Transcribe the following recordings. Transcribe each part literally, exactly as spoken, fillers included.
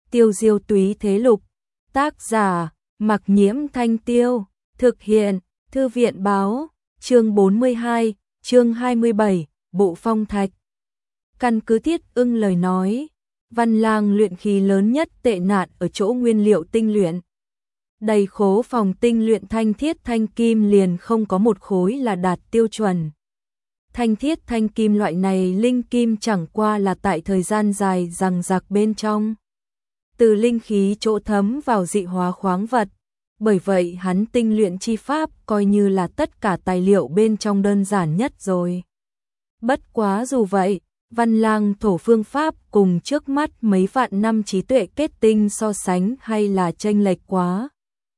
Tiêu diêu túy thế lục. Tác giả, Mặc Nhiễm Thanh Tiêu. Thực hiện, Thư viện báo. Chương bốn mươi hai, chương hai mươi bảy, Bộ Phong Thạch. Căn cứ Thiết Ưng lời nói, Văn Lang luyện khí lớn nhất tệ nạn ở chỗ nguyên liệu tinh luyện. Đầy khố phòng tinh luyện thanh thiết thanh kim liền không có một khối là đạt tiêu chuẩn. Thanh thiết thanh kim loại này linh kim chẳng qua là tại thời gian dài rằng rạc bên trong. Từ linh khí chỗ thấm vào dị hóa khoáng vật. Bởi vậy hắn tinh luyện chi pháp coi như là tất cả tài liệu bên trong đơn giản nhất rồi. Bất quá dù vậy, Văn Lang thổ phương pháp cùng trước mắt mấy vạn năm trí tuệ kết tinh so sánh hay là chênh lệch quá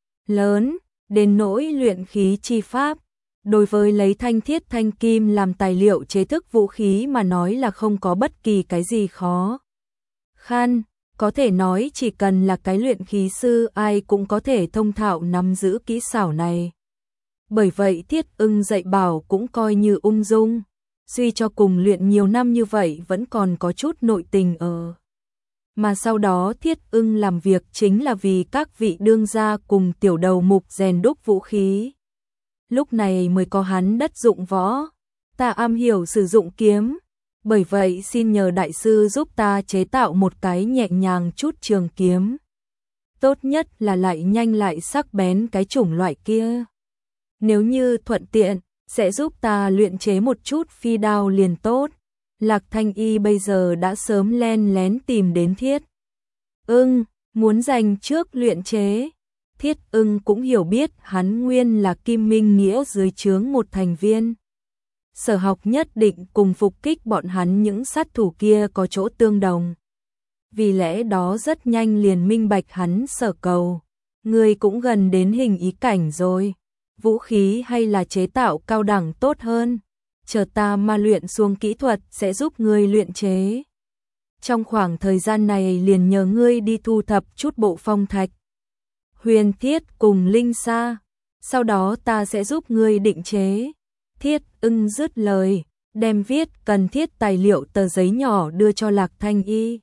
lớn, đến nỗi luyện khí chi pháp. Đối với lấy thanh thiết thanh kim làm tài liệu chế thức vũ khí mà nói là không có bất kỳ cái gì khó khăn, có thể nói chỉ cần là cái luyện khí sư ai cũng có thể thông thạo nắm giữ kỹ xảo này. Bởi vậy Thiết Ưng dạy bảo cũng coi như ung dung, suy cho cùng luyện nhiều năm như vậy vẫn còn có chút nội tình ở. Mà sau đó Thiết Ưng làm việc chính là vì các vị đương gia cùng tiểu đầu mục rèn đúc vũ khí. Lúc này mới có hắn đất dụng võ, ta am hiểu sử dụng kiếm, bởi vậy xin nhờ đại sư giúp ta chế tạo một cái nhẹ nhàng chút trường kiếm. Tốt nhất là lại nhanh lại sắc bén cái chủng loại kia. Nếu như thuận tiện, sẽ giúp ta luyện chế một chút phi đao liền tốt. Lạc Thanh Y bây giờ đã sớm len lén tìm đến Thiết Ưng, muốn dành trước luyện chế. Thiết Ưng cũng hiểu biết hắn nguyên là Kim Minh Nghĩa dưới trướng một thành viên. Sở học nhất định cùng phục kích bọn hắn những sát thủ kia có chỗ tương đồng. Vì lẽ đó rất nhanh liền minh bạch hắn sở cầu. Người cũng gần đến hình ý cảnh rồi. Vũ khí hay là chế tạo cao đẳng tốt hơn. Chờ ta ma luyện xuống kỹ thuật sẽ giúp ngươi luyện chế. Trong khoảng thời gian này liền nhờ ngươi đi thu thập chút bộ phong thạch. Huyền thiết cùng linh sa. Sau đó ta sẽ giúp ngươi định chế. Thiết Ưng dứt lời, đem viết cần thiết tài liệu tờ giấy nhỏ đưa cho Lạc Thanh Y.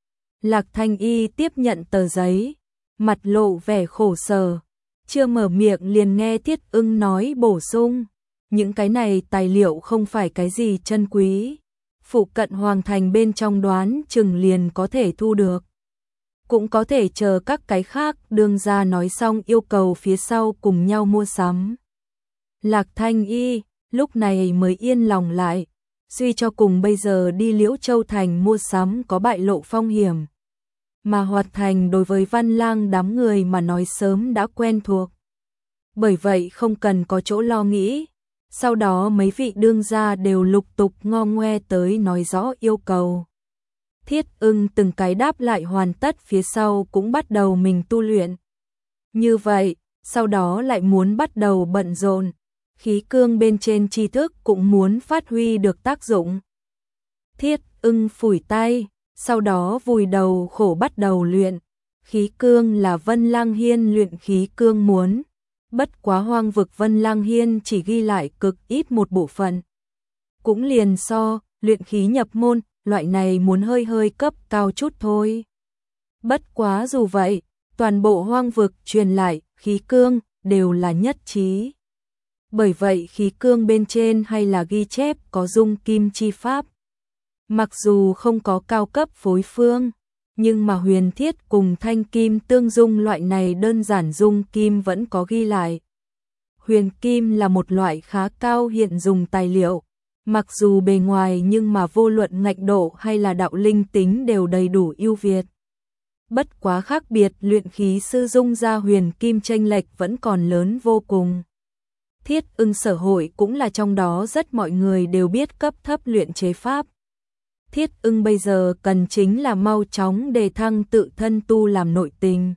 Lạc Thanh Y tiếp nhận tờ giấy, mặt lộ vẻ khổ sở, chưa mở miệng liền nghe Thiết Ưng nói bổ sung, những cái này tài liệu không phải cái gì chân quý, phụ cận hoàng thành bên trong đoán chừng liền có thể thu được. Cũng có thể chờ các cái khác đương ra nói xong yêu cầu phía sau cùng nhau mua sắm. Lạc Thanh Y lúc này mới yên lòng lại, suy cho cùng bây giờ đi Liễu Châu Thành mua sắm có bại lộ phong hiểm. Mà Hoạt Thành đối với Văn Lang đám người mà nói sớm đã quen thuộc. Bởi vậy không cần có chỗ lo nghĩ. Sau đó mấy vị đương gia đều lục tục ngo ngoe tới nói rõ yêu cầu. Thiết Ưng từng cái đáp lại hoàn tất phía sau cũng bắt đầu mình tu luyện. Như vậy, sau đó lại muốn bắt đầu bận rộn. Khí cương bên trên tri thức cũng muốn phát huy được tác dụng. Thiết Ưng phủi tay, sau đó vùi đầu khổ bắt đầu luyện. Khí cương là Vân Lang Hiên luyện khí cương muốn. Bất quá hoang vực Vân Lang Hiên chỉ ghi lại cực ít một bộ phận. Cũng liền so, luyện khí nhập môn, loại này muốn hơi hơi cấp cao chút thôi. Bất quá dù vậy, toàn bộ hoang vực truyền lại, khí cương, đều là nhất trí. Bởi vậy khí cương bên trên hay là ghi chép có dung kim chi pháp. Mặc dù không có cao cấp phối phương, nhưng mà huyền thiết cùng thanh kim tương dung loại này đơn giản dung kim vẫn có ghi lại. Huyền kim là một loại khá cao hiện dùng tài liệu, mặc dù bề ngoài nhưng mà vô luận ngạnh độ hay là đạo linh tính đều đầy đủ ưu việt. Bất quá khác biệt luyện khí sư dung ra huyền kim chênh lệch vẫn còn lớn vô cùng. Thiết Ưng sở hội cũng là trong đó rất mọi người đều biết cấp thấp luyện chế pháp. Thiết Ưng bây giờ cần chính là mau chóng đề thăng tự thân tu làm nội tình.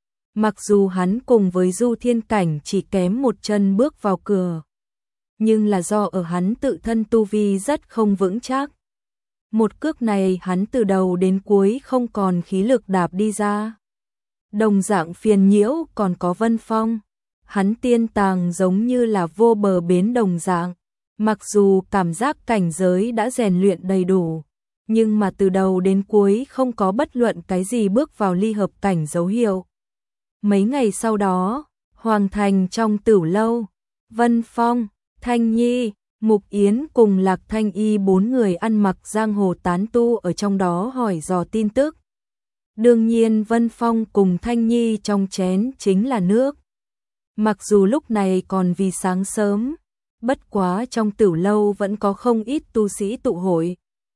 Mặc dù hắn cùng với Du Thiên Cảnh chỉ kém một chân bước vào cửa, nhưng là do ở hắn tự thân tu vi rất không vững chắc. Một cước này hắn từ đầu đến cuối không còn khí lực đạp đi ra. Đồng dạng phiền nhiễu còn có Vân Phong. Hắn tiên tàng giống như là vô bờ bến đồng dạng. Mặc dù cảm giác cảnh giới đã rèn luyện đầy đủ, nhưng mà từ đầu đến cuối không có bất luận cái gì bước vào ly hợp cảnh dấu hiệu. Mấy ngày sau đó, Hoàng Thành trong Tửu lâu, Vân Phong, Thanh Nhi, Mục Yến cùng Lạc Thanh Y bốn người ăn mặc giang hồ tán tu ở trong đó hỏi dò tin tức. Đương nhiên Vân Phong cùng Thanh Nhi trong chén chính là nước. Mặc dù lúc này còn vì sáng sớm, bất quá trong Tửu lâu vẫn có không ít tu sĩ tụ hội.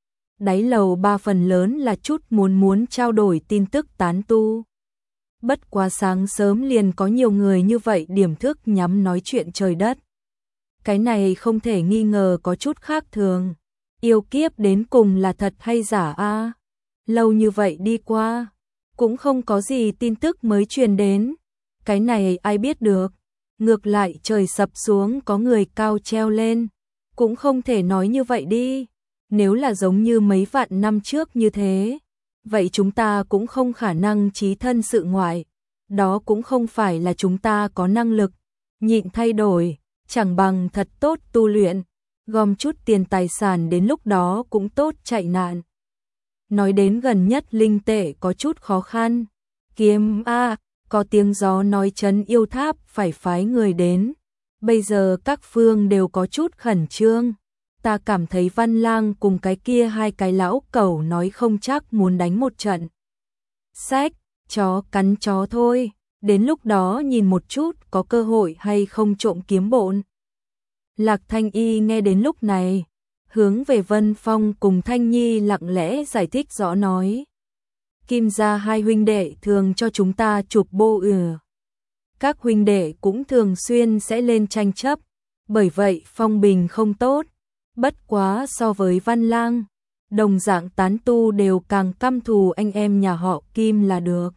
Đáy lầu ba phần lớn là chút muốn muốn trao đổi tin tức tán tu. Bất quá sáng sớm liền có nhiều người như vậy điểm thức nhắm nói chuyện trời đất. Cái này không thể nghi ngờ có chút khác thường. Yêu kiếp đến cùng là thật hay giả a? Lâu như vậy đi qua, cũng không có gì tin tức mới truyền đến. Cái này ai biết được. Ngược lại trời sập xuống có người cao treo lên. Cũng không thể nói như vậy đi. Nếu là giống như mấy vạn năm trước như thế, vậy chúng ta cũng không khả năng trí thân sự ngoại. Đó cũng không phải là chúng ta có năng lực nhịn thay đổi, chẳng bằng thật tốt tu luyện, gom chút tiền tài sản đến lúc đó cũng tốt chạy nạn. Nói đến gần nhất linh tệ có chút khó khăn. Kiếm a, có tiếng gió nói trấn yêu tháp phải phái người đến. Bây giờ các phương đều có chút khẩn trương. Ta cảm thấy Văn Lang cùng cái kia hai cái lão cẩu nói không chắc muốn đánh một trận. Sách, chó cắn chó thôi, đến lúc đó nhìn một chút có cơ hội hay không trộm kiếm bộn. Lạc Thanh Y nghe đến lúc này, hướng về Vân Phong cùng Thanh Nhi lặng lẽ giải thích rõ nói. Kim gia hai huynh đệ thường cho chúng ta chụp bô ừa. Các huynh đệ cũng thường xuyên sẽ lên tranh chấp, bởi vậy phong bình không tốt. Bất quá so với Văn Lang, đồng dạng tán tu đều càng căm thù anh em nhà họ Kim là được.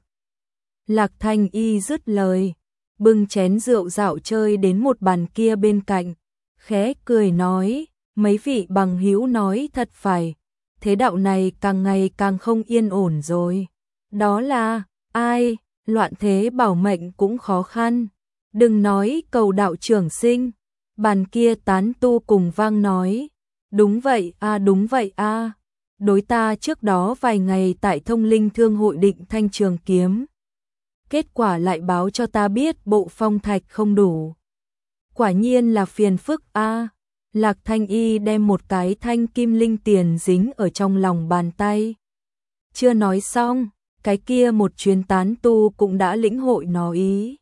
Lạc Thanh Y dứt lời, bưng chén rượu dạo chơi đến một bàn kia bên cạnh, khẽ cười nói, mấy vị bằng hữu nói thật phải, thế đạo này càng ngày càng không yên ổn rồi. Đó là, ai, loạn thế bảo mệnh cũng khó khăn, đừng nói cầu đạo trưởng sinh. Bàn kia tán tu cùng vang nói, đúng vậy a à, đúng vậy a à. Đối ta trước đó vài ngày tại Thông Linh Thương hội định thanh trường kiếm. Kết quả lại báo cho ta biết bộ phong thạch không đủ. Quả nhiên là phiền phức a à. Lạc Thanh Y đem một cái thanh kim linh tiền dính ở trong lòng bàn tay. Chưa nói xong, cái kia một chuyến tán tu cũng đã lĩnh hội nó ý.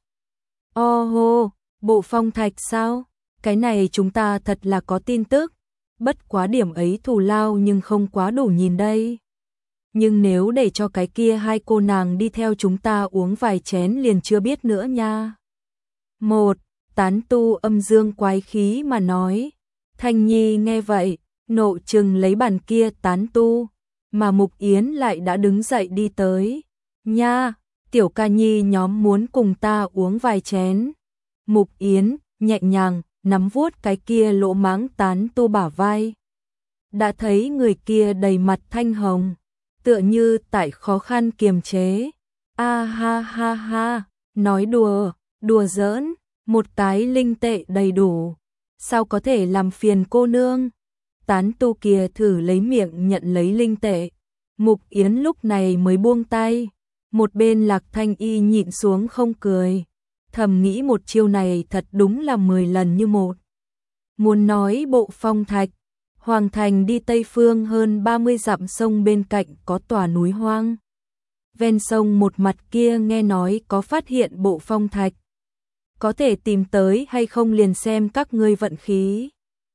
Ô hô, bộ phong thạch sao? Cái này chúng ta thật là có tin tức. Bất quá điểm ấy thù lao nhưng không quá đủ nhìn đây. Nhưng nếu để cho cái kia hai cô nàng đi theo chúng ta uống vài chén liền chưa biết nữa nha. Một, tán tu âm dương quái khí mà nói. Thanh Nhi nghe vậy, nộ trừng lấy bàn kia tán tu, mà Mục Yến lại đã đứng dậy đi tới. Nha, tiểu ca nhi nhóm muốn cùng ta uống vài chén. Mục Yến, nhẹ nhàng, nắm vuốt cái kia lỗ mãng tán tu bả vai. Đã thấy người kia đầy mặt thanh hồng, tựa như tại khó khăn kiềm chế. A ha ha ha, nói đùa, đùa giỡn, một cái linh tệ đầy đủ. Sao có thể làm phiền cô nương? Tán tu kia thử lấy miệng nhận lấy linh tệ. Mục Yến lúc này mới buông tay. Một bên Lạc Thanh Y nhịn xuống không cười. Thầm nghĩ một chiêu này thật đúng là mười lần như một. Muốn nói bộ phong thạch, Hoàng Thành đi Tây Phương hơn ba mươi dặm sông bên cạnh có tòa núi hoang. Ven sông một mặt kia nghe nói có phát hiện bộ phong thạch. Có thể tìm tới hay không liền xem các ngươi vận khí.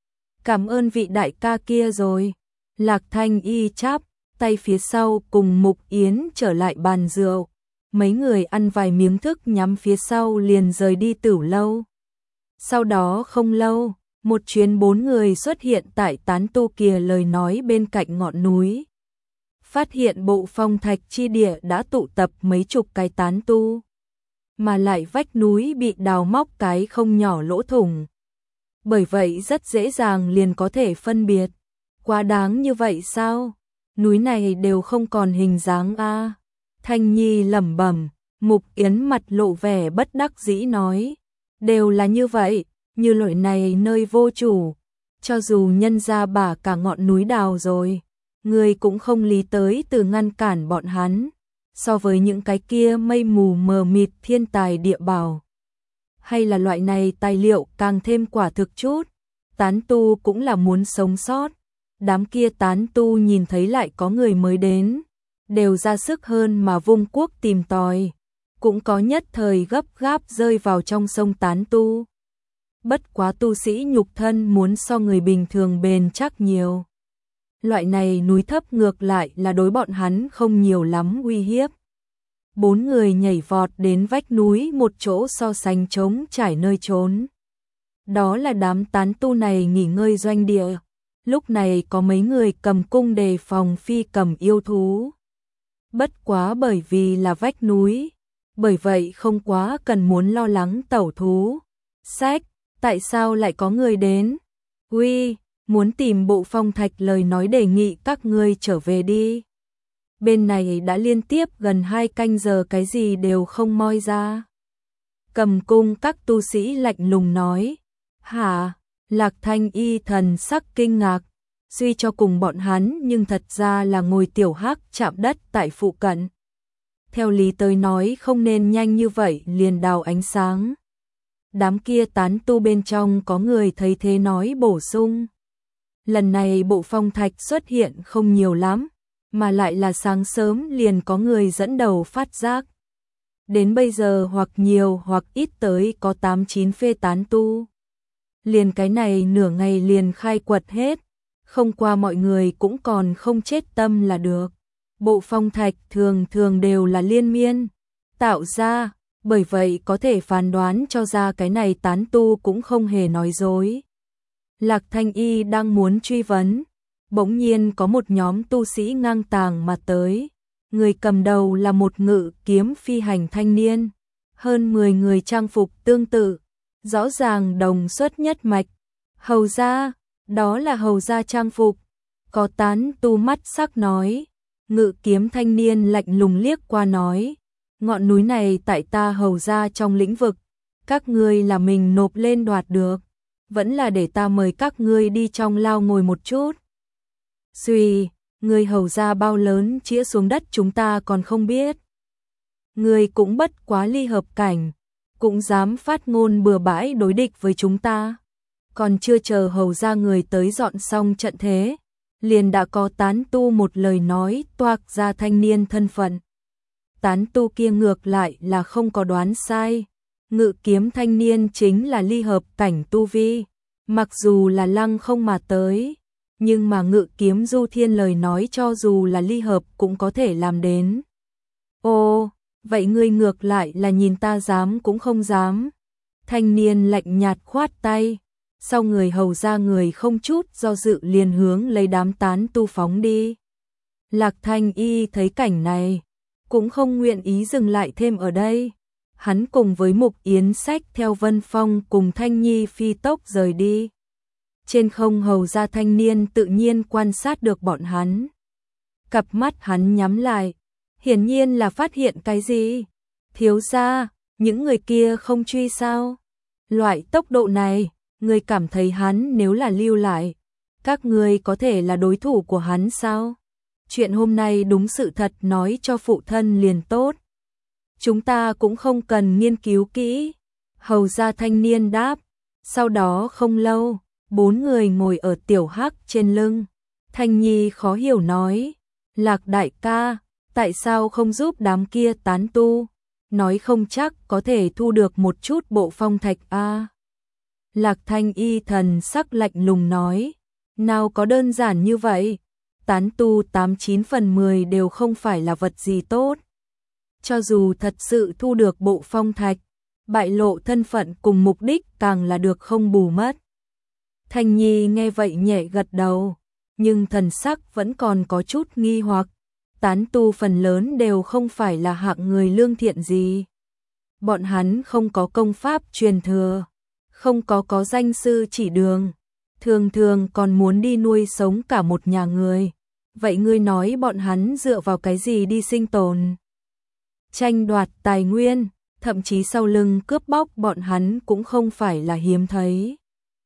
Cảm ơn vị đại ca kia rồi. Lạc Thanh Y chắp tay phía sau cùng Mục Yến trở lại bàn rượu. Mấy người ăn vài miếng thức nhắm phía sau liền rời đi Tửu lâu. Sau đó không lâu, một chuyến bốn người xuất hiện tại tán tu kia lời nói bên cạnh ngọn núi. Phát hiện bộ phong thạch chi địa đã tụ tập mấy chục cái tán tu. Mà lại vách núi bị đào móc cái không nhỏ lỗ thủng. Bởi vậy rất dễ dàng liền có thể phân biệt. Quá đáng như vậy sao? Núi này đều không còn hình dáng a. Thanh Nhi lẩm bẩm, Mục Yến mặt lộ vẻ bất đắc dĩ nói, đều là như vậy, như loại này nơi vô chủ, cho dù nhân ra bả cả ngọn núi đào rồi, Ngươi cũng không lý tới từ ngăn cản bọn hắn, so với những cái kia mây mù mờ mịt thiên tài địa bảo. Hay là loại này tài liệu càng thêm quả thực chút, tán tu cũng là muốn sống sót. Đám kia tán tu nhìn thấy lại có người mới đến, đều ra sức hơn mà vung cuốc tìm tòi, cũng có nhất thời gấp gáp rơi vào trong sông tán tu. Bất quá tu sĩ nhục thân muốn so người bình thường bền chắc nhiều. Loại này núi thấp ngược lại là đối bọn hắn không nhiều lắm uy hiếp. Bốn người nhảy vọt đến vách núi một chỗ so sánh trống trải nơi trốn. Đó là đám tán tu này nghỉ ngơi doanh địa. Lúc này có mấy người cầm cung đề phòng phi cầm yêu thú. Bất quá bởi vì là vách núi, bởi vậy không quá cần muốn lo lắng tẩu thú. Sách, tại sao lại có người đến? Uy, muốn tìm Bộ Phong Thạch lời nói đề nghị các ngươi trở về đi. Bên này đã liên tiếp gần hai canh giờ cái gì đều không moi ra. Cầm cung các tu sĩ lạnh lùng nói. Hả? Lạc Thanh Y thần sắc kinh ngạc. Suy cho cùng bọn hắn nhưng thật ra là ngồi tiểu hắc chạm đất tại phụ cận. Theo lý tới nói không nên nhanh như vậy liền đào ánh sáng. Đám kia tán tu bên trong có người thấy thế nói bổ sung. Lần này Bộ Phong Thạch xuất hiện không nhiều lắm, mà lại là sáng sớm liền có người dẫn đầu phát giác. Đến bây giờ hoặc nhiều hoặc ít tới có tám chín phê tán tu. Liền cái này nửa ngày liền khai quật hết, không qua mọi người cũng còn không chết tâm là được. Bộ Phong Thạch thường thường đều là liên miên tạo ra, bởi vậy có thể phán đoán cho ra cái này tán tu cũng không hề nói dối. Lạc Thanh Y đang muốn truy vấn, bỗng nhiên có một nhóm tu sĩ ngang tàng mà tới. Người cầm đầu là một ngự kiếm phi hành thanh niên, hơn mười người trang phục tương tự, rõ ràng đồng xuất nhất mạch. Hầu gia, đó là hầu gia trang phục. Có tán tu mắt sắc nói. Ngự kiếm thanh niên lạnh lùng liếc qua nói, ngọn núi này tại ta hầu gia trong lĩnh vực, các ngươi là mình nộp lên đoạt được, vẫn là để ta mời các ngươi đi trong lao ngồi một chút. Suy, ngươi hầu gia bao lớn chĩa xuống đất chúng ta còn không biết. Ngươi cũng bất quá ly hợp cảnh, cũng dám phát ngôn bừa bãi đối địch với chúng ta. Còn chưa chờ hầu gia người tới dọn xong trận thế, liền đã có tán tu một lời nói toạc ra thanh niên thân phận. Tán tu kia ngược lại là không có đoán sai. Ngự kiếm thanh niên chính là ly hợp cảnh tu vi. Mặc dù là lăng không mà tới, nhưng mà ngự kiếm du thiên lời nói cho dù là ly hợp cũng có thể làm đến. Ồ, vậy ngươi ngược lại là nhìn ta dám cũng không dám. Thanh niên lạnh nhạt khoát tay. Sau người hầu ra người không chút do dự liền hướng lấy đám tán tu phóng đi. Lạc Thanh Y thấy cảnh này, cũng không nguyện ý dừng lại thêm ở đây. Hắn cùng với Mục Yến Sách theo Vân Phong cùng Thanh Nhi phi tốc rời đi. Trên không hầu ra thanh niên tự nhiên quan sát được bọn hắn. Cặp mắt hắn nhắm lại, hiển nhiên là phát hiện cái gì. Thiếu gia, những người kia không truy sao? Loại tốc độ này, ngươi cảm thấy hắn nếu là lưu lại, các ngươi có thể là đối thủ của hắn sao? Chuyện hôm nay đúng sự thật nói cho phụ thân liền tốt. Chúng ta cũng không cần nghiên cứu kỹ. Hầu gia thanh niên đáp. Sau đó không lâu, bốn người ngồi ở tiểu hắc trên lưng. Thanh Nhi khó hiểu nói. Lạc đại ca, tại sao không giúp đám kia tán tu? Nói không chắc có thể thu được một chút bộ phong thạch a. Lạc Thanh Y thần sắc lạnh lùng nói. Nào có đơn giản như vậy. Tán tu tám chín phần mười đều không phải là vật gì tốt. Cho dù thật sự thu được bộ phong thạch, bại lộ thân phận cùng mục đích càng là được không bù mất. Thanh Nhi nghe vậy nhẹ gật đầu, nhưng thần sắc vẫn còn có chút nghi hoặc. Tán tu phần lớn đều không phải là hạng người lương thiện gì. Bọn hắn không có công pháp truyền thừa, không có có danh sư chỉ đường, thường thường còn muốn đi nuôi sống cả một nhà người. Vậy ngươi nói bọn hắn dựa vào cái gì đi sinh tồn? Tranh đoạt tài nguyên, thậm chí sau lưng cướp bóc bọn hắn cũng không phải là hiếm thấy.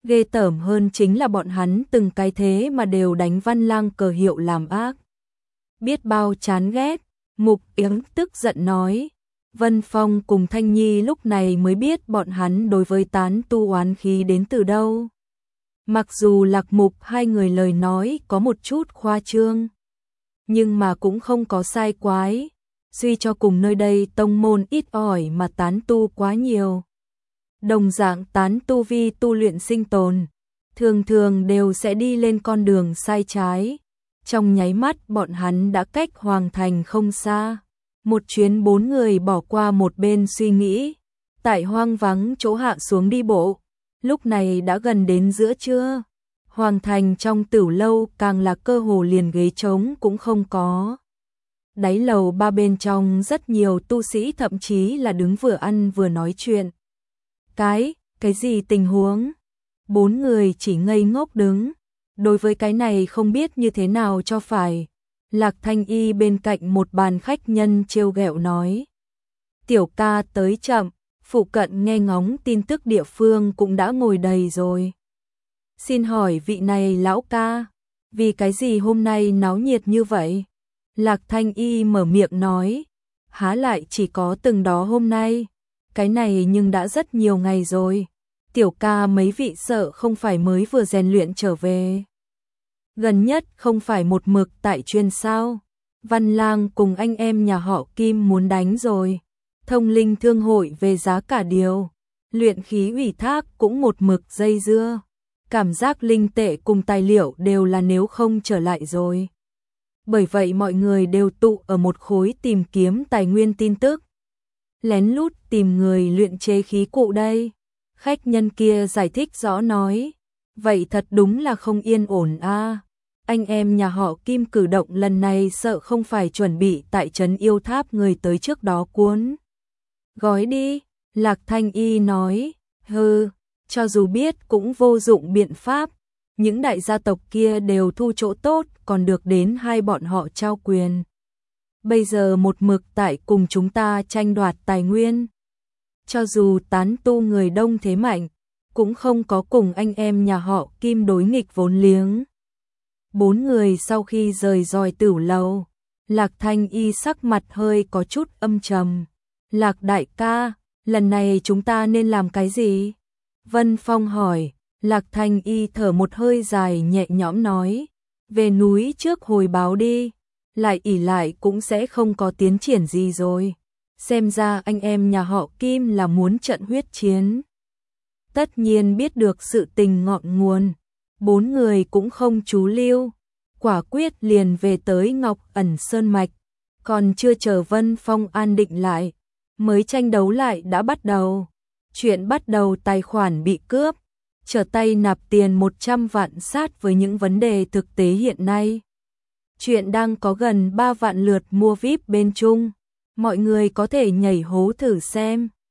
Ghê tởm hơn chính là bọn hắn từng cái thế mà đều đánh Văn Lang cờ hiệu làm ác. Biết bao chán ghét, Mục Yếng tức giận nói. Vân Phong cùng Thanh Nhi lúc này mới biết bọn hắn đối với tán tu oán khí đến từ đâu. Mặc dù Lạc Mục hai người lời nói có một chút khoa trương, nhưng mà cũng không có sai quái. Suy cho cùng nơi đây tông môn ít ỏi mà tán tu quá nhiều. Đồng dạng tán tu vi tu luyện sinh tồn, thường thường đều sẽ đi lên con đường sai trái. Trong nháy mắt bọn hắn đã cách Hoàng Thành không xa. Một chuyến bốn người bỏ qua một bên suy nghĩ, tại hoang vắng chỗ hạ xuống đi bộ. Lúc này đã gần đến giữa trưa. Hoàng Thành trong tửu lâu càng là cơ hồ liền ghế trống cũng không có. Đáy lầu ba bên trong rất nhiều tu sĩ thậm chí là đứng vừa ăn vừa nói chuyện. Cái, cái gì tình huống? Bốn người chỉ ngây ngốc đứng. Đối với cái này không biết như thế nào cho phải. Lạc Thanh Y bên cạnh một bàn khách nhân trêu ghẹo nói. Tiểu ca tới chậm, phụ cận nghe ngóng tin tức địa phương cũng đã ngồi đầy rồi. Xin hỏi vị này lão ca, vì cái gì hôm nay náo nhiệt như vậy? Lạc Thanh Y mở miệng nói, há lại chỉ có từng đó hôm nay, cái này nhưng đã rất nhiều ngày rồi. Tiểu ca mấy vị sợ không phải mới vừa rèn luyện trở về. Gần nhất không phải một mực tại chuyên sao. Văn Lang cùng anh em nhà họ Kim muốn đánh rồi. Thông linh thương hội về giá cả điều. Luyện khí ủy thác cũng một mực dây dưa. Cảm giác linh tệ cùng tài liệu đều là nếu không trở lại rồi. Bởi vậy mọi người đều tụ ở một khối tìm kiếm tài nguyên tin tức. Lén lút tìm người luyện chế khí cụ đây. Khách nhân kia giải thích rõ nói. Vậy thật đúng là không yên ổn a. À. Anh em nhà họ Kim cử động lần này sợ không phải chuẩn bị tại trấn yêu tháp người tới trước đó cuốn. Gói đi, Lạc Thanh Y nói, hừ, cho dù biết cũng vô dụng biện pháp. Những đại gia tộc kia đều thu chỗ tốt còn được đến hai bọn họ trao quyền. Bây giờ một mực tại cùng chúng ta tranh đoạt tài nguyên. Cho dù tán tu người đông thế mạnh, cũng không có cùng anh em nhà họ Kim đối nghịch vốn liếng. Bốn người sau khi rời roi tửu lầu, Lạc Thanh Y sắc mặt hơi có chút âm trầm. Lạc đại ca, lần này chúng ta nên làm cái gì? Vân Phong hỏi. Lạc Thanh Y thở một hơi dài nhẹ nhõm nói. Về núi trước hồi báo đi. Lại ỉ lại cũng sẽ không có tiến triển gì rồi. Xem ra anh em nhà họ Kim là muốn trận huyết chiến. Tất nhiên biết được sự tình ngọn nguồn. Bốn người cũng không chú lưu. Quả quyết liền về tới Ngọc Ẩn Sơn Mạch. Còn chưa chờ Vân Phong an định lại. Mới tranh đấu lại đã bắt đầu. Chuyện bắt đầu tài khoản bị cướp. Trở tay nạp tiền một trăm vạn sát với những vấn đề thực tế hiện nay. Chuyện đang có gần ba vạn lượt mua víp bên chung. Mọi người có thể nhảy hố thử xem.